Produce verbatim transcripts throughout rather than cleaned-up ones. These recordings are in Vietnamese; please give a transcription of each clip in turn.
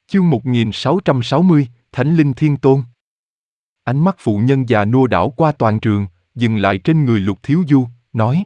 Chương một nghìn sáu trăm sáu mươi, Thánh Linh Thiên Tôn. Ánh mắt phụ nhân già nua đảo qua toàn trường, dừng lại trên người Lục Thiếu Du, nói: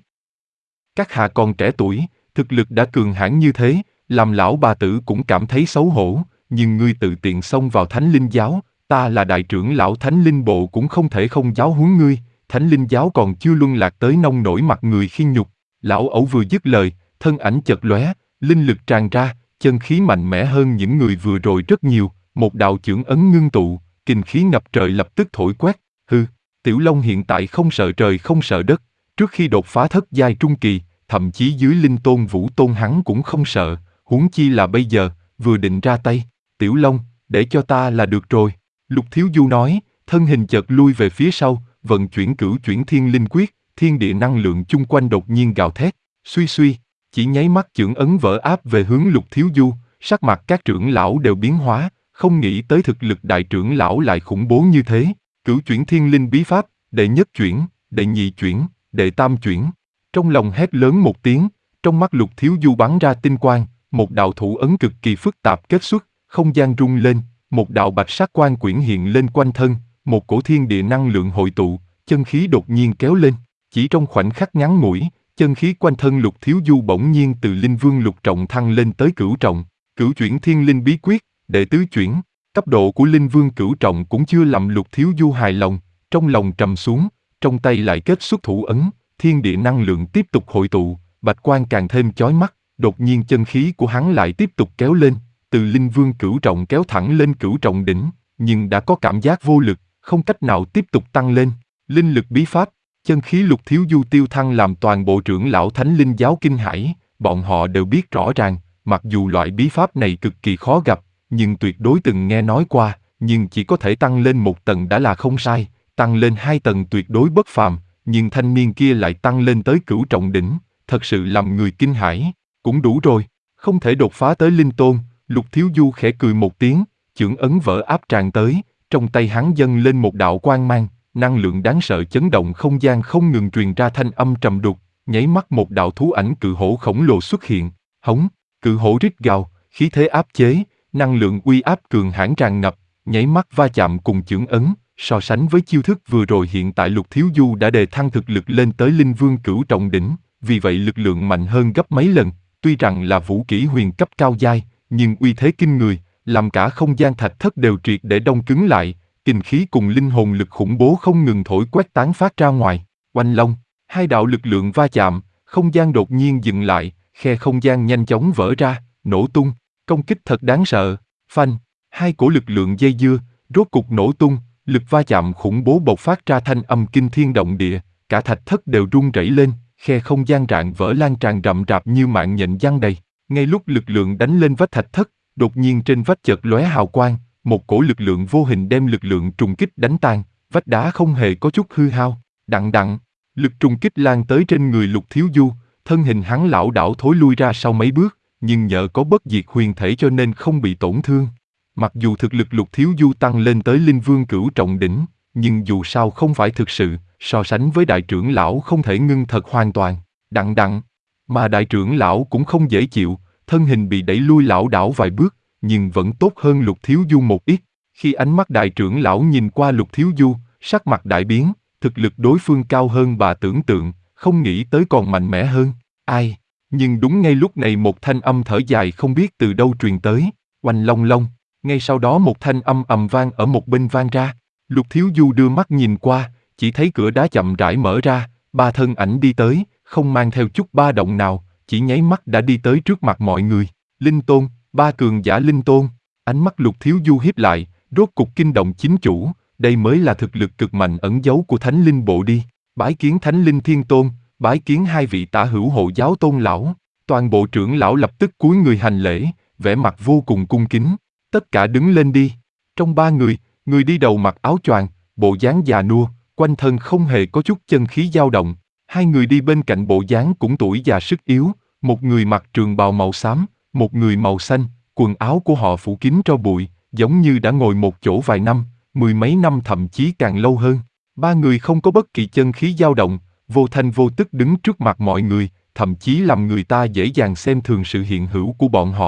Các hạ còn trẻ tuổi, thực lực đã cường hãn như thế, làm lão bà tử cũng cảm thấy xấu hổ, nhưng ngươi tự tiện xông vào Thánh Linh Giáo, ta là đại trưởng lão Thánh Linh Bộ cũng không thể không giáo huấn ngươi, Thánh Linh Giáo còn chưa luân lạc tới nông nổi mặt người khiên nhục. Lão ẩu vừa dứt lời, thân ảnh chợt lóe, linh lực tràn ra, chân khí mạnh mẽ hơn những người vừa rồi rất nhiều, một đạo chưởng ấn ngưng tụ, kình khí ngập trời lập tức thổi quét. Hừ, Tiểu Long hiện tại không sợ trời không sợ đất, trước khi đột phá thất giai trung kỳ, thậm chí dưới linh tôn vũ tôn hắn cũng không sợ, huống chi là bây giờ, vừa định ra tay. Tiểu Long, để cho ta là được rồi. Lục Thiếu Du nói, thân hình chợt lui về phía sau, vận chuyển cửu chuyển thiên linh quyết, thiên địa năng lượng chung quanh đột nhiên gào thét, suy suy, chỉ nháy mắt chưởng ấn vỡ áp về hướng Lục Thiếu Du, sắc mặt các trưởng lão đều biến hóa, không nghĩ tới thực lực đại trưởng lão lại khủng bố như thế. Cửu chuyển thiên linh bí pháp, đệ nhất chuyển, đệ nhị chuyển, đệ tam chuyển. Trong lòng hét lớn một tiếng, trong mắt Lục Thiếu Du bắn ra tinh quang, một đạo thủ ấn cực kỳ phức tạp kết xuất, không gian rung lên, một đạo bạch sắc quang quyển hiện lên quanh thân, một cổ thiên địa năng lượng hội tụ, chân khí đột nhiên kéo lên, chỉ trong khoảnh khắc ngắn ngủi, chân khí quanh thân Lục Thiếu Du bỗng nhiên từ linh vương lục trọng thăng lên tới cửu trọng. Cửu chuyển thiên linh bí quyết, đệ tứ chuyển, cấp độ của linh vương cửu trọng cũng chưa làm Lục Thiếu Du hài lòng, trong lòng trầm xuống, trong tay lại kết xuất thủ ấn, thiên địa năng lượng tiếp tục hội tụ, bạch quang càng thêm chói mắt, đột nhiên chân khí của hắn lại tiếp tục kéo lên, từ linh vương cửu trọng kéo thẳng lên cửu trọng đỉnh, nhưng đã có cảm giác vô lực, không cách nào tiếp tục tăng lên. Linh lực bí pháp, chân khí Lục Thiếu Du tiêu thăng làm toàn bộ trưởng lão Thánh Linh Giáo kinh hãi, bọn họ đều biết rõ ràng, mặc dù loại bí pháp này cực kỳ khó gặp, nhưng tuyệt đối từng nghe nói qua, nhưng chỉ có thể tăng lên một tầng đã là không sai, tăng lên hai tầng tuyệt đối bất phàm, nhưng thanh niên kia lại tăng lên tới cửu trọng đỉnh, thật sự làm người kinh hãi. Cũng đủ rồi, không thể đột phá tới linh tôn. Lục Thiếu Du khẽ cười một tiếng, chưởng ấn vỡ áp tràn tới, trong tay hắn dâng lên một đạo quang mang, năng lượng đáng sợ chấn động không gian không ngừng truyền ra thanh âm trầm đục, nháy mắt một đạo thú ảnh cự hổ khổng lồ xuất hiện, hống, cự hổ rít gào, khí thế áp chế, năng lượng uy áp cường hãn tràn ngập, nháy mắt va chạm cùng chưởng ấn, so sánh với chiêu thức vừa rồi hiện tại Lục Thiếu Du đã đề thăng thực lực lên tới linh vương cửu trọng đỉnh, vì vậy lực lượng mạnh hơn gấp mấy lần, tuy rằng là vũ kỹ huyền cấp cao giai, nhưng uy thế kinh người, làm cả không gian thạch thất đều triệt để đông cứng lại, kình khí cùng linh hồn lực khủng bố không ngừng thổi quét tán phát ra ngoài. Oanh long, hai đạo lực lượng va chạm, không gian đột nhiên dừng lại, khe không gian nhanh chóng vỡ ra, nổ tung, công kích thật đáng sợ. Phanh, hai cổ lực lượng dây dưa, rốt cục nổ tung, lực va chạm khủng bố bộc phát ra thanh âm kinh thiên động địa, cả thạch thất đều rung rẩy lên, khe không gian rạn vỡ lan tràn rậm rạp như mạng nhện giăng đầy. Ngay lúc lực lượng đánh lên vách thạch thất, đột nhiên trên vách chợt lóe hào quang, một cổ lực lượng vô hình đem lực lượng trùng kích đánh tan, vách đá không hề có chút hư hao. Đặng đặng, lực trùng kích lan tới trên người Lục Thiếu Du, thân hình hắn lảo đảo thối lui ra sau mấy bước, nhưng nhờ có bất diệt huyền thể cho nên không bị tổn thương. Mặc dù thực lực Lục Thiếu Du tăng lên tới linh vương cửu trọng đỉnh, nhưng dù sao không phải thực sự, so sánh với đại trưởng lão không thể ngưng thật hoàn toàn. Đặng đặng, mà đại trưởng lão cũng không dễ chịu, thân hình bị đẩy lui lảo đảo vài bước, nhưng vẫn tốt hơn Lục Thiếu Du một ít. Khi ánh mắt đại trưởng lão nhìn qua Lục Thiếu Du, sắc mặt đại biến, thực lực đối phương cao hơn bà tưởng tượng, không nghĩ tới còn mạnh mẽ hơn. Ai? Nhưng đúng ngay lúc này một thanh âm thở dài không biết từ đâu truyền tới, oanh long long. Ngay sau đó một thanh âm ầm vang ở một bên vang ra. Lục Thiếu Du đưa mắt nhìn qua, chỉ thấy cửa đá chậm rãi mở ra, ba thân ảnh đi tới, không mang theo chút ba động nào, chỉ nháy mắt đã đi tới trước mặt mọi người. Linh tôn, ba cường giả linh tôn. Ánh mắt Lục Thiếu Du hiếp lại, rốt cục kinh động chính chủ, đây mới là thực lực cực mạnh ẩn giấu của Thánh Linh Bộ đi. Bái kiến Thánh Linh Thiên Tôn, bái kiến hai vị tả hữu hộ giáo tôn lão. Toàn bộ trưởng lão lập tức cúi người hành lễ, vẻ mặt vô cùng cung kính. Tất cả đứng lên đi. Trong ba người, người đi đầu mặc áo choàng, bộ dáng già nua, quanh thân không hề có chút chân khí dao động. Hai người đi bên cạnh bộ dáng cũng tuổi già sức yếu, một người mặc trường bào màu xám, một người màu xanh, quần áo của họ phủ kín tro bụi, giống như đã ngồi một chỗ vài năm, mười mấy năm thậm chí càng lâu hơn. Ba người không có bất kỳ chân khí dao động, vô thanh vô tức đứng trước mặt mọi người, thậm chí làm người ta dễ dàng xem thường sự hiện hữu của bọn họ.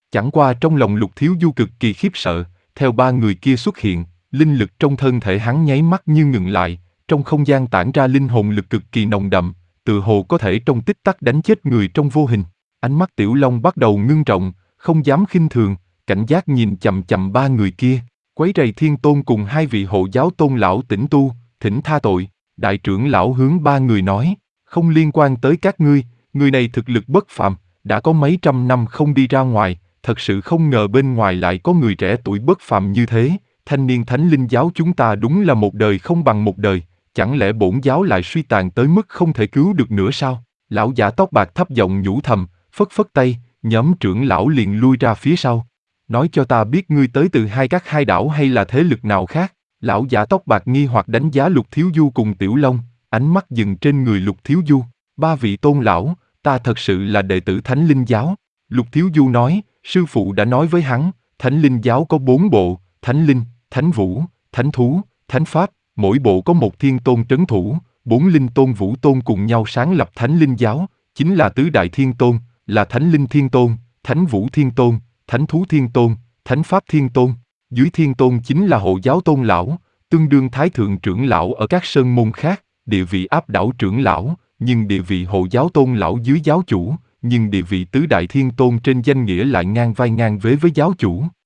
Chẳng qua trong lòng Lục Thiếu Du cực kỳ khiếp sợ, theo ba người kia xuất hiện, linh lực trong thân thể hắn nháy mắt như ngừng lại, trong không gian tản ra linh hồn lực cực kỳ nồng đậm, tự hồ có thể trong tích tắc đánh chết người trong vô hình. Ánh mắt Tiểu Long bắt đầu ngưng trọng, không dám khinh thường, cảnh giác nhìn chằm chằm ba người kia, quấy rầy Thiên Tôn cùng hai vị hộ giáo tôn lão tĩnh tu, thỉnh tha tội. Đại trưởng lão hướng ba người nói, không liên quan tới các ngươi, người này thực lực bất phàm, đã có mấy trăm năm không đi ra ngoài, thật sự không ngờ bên ngoài lại có người trẻ tuổi bất phàm như thế, thanh niên thánh linh giáo chúng ta đúng là một đời không bằng một đời, chẳng lẽ bổn giáo lại suy tàn tới mức không thể cứu được nữa sao? Lão giả tóc bạc thấp giọng nhủ thầm, phất phất tay, nhóm trưởng lão liền lui ra phía sau. Nói cho ta biết ngươi tới từ hai các hai đảo hay là thế lực nào khác? Lão giả tóc bạc nghi hoặc đánh giá Lục Thiếu Du cùng Tiểu Long, ánh mắt dừng trên người Lục Thiếu Du. Ba vị tôn lão, ta thật sự là đệ tử Thánh Linh Giáo. Lục Thiếu Du nói, sư phụ đã nói với hắn, Thánh Linh Giáo có bốn bộ, Thánh Linh, Thánh Vũ, Thánh Thú, Thánh Pháp, mỗi bộ có một thiên tôn trấn thủ, bốn linh tôn vũ tôn cùng nhau sáng lập Thánh Linh Giáo, chính là tứ đại thiên tôn, là Thánh Linh Thiên Tôn, Thánh Vũ Thiên Tôn, Thánh Thú Thiên Tôn, Thánh Pháp Thiên Tôn. Dưới Thiên Tôn chính là hộ giáo tôn lão, tương đương thái thượng trưởng lão ở các sơn môn khác, địa vị áp đảo trưởng lão, nhưng địa vị hộ giáo tôn lão dưới giáo chủ, nhưng địa vị tứ đại thiên tôn trên danh nghĩa lại ngang vai ngang vế với giáo chủ.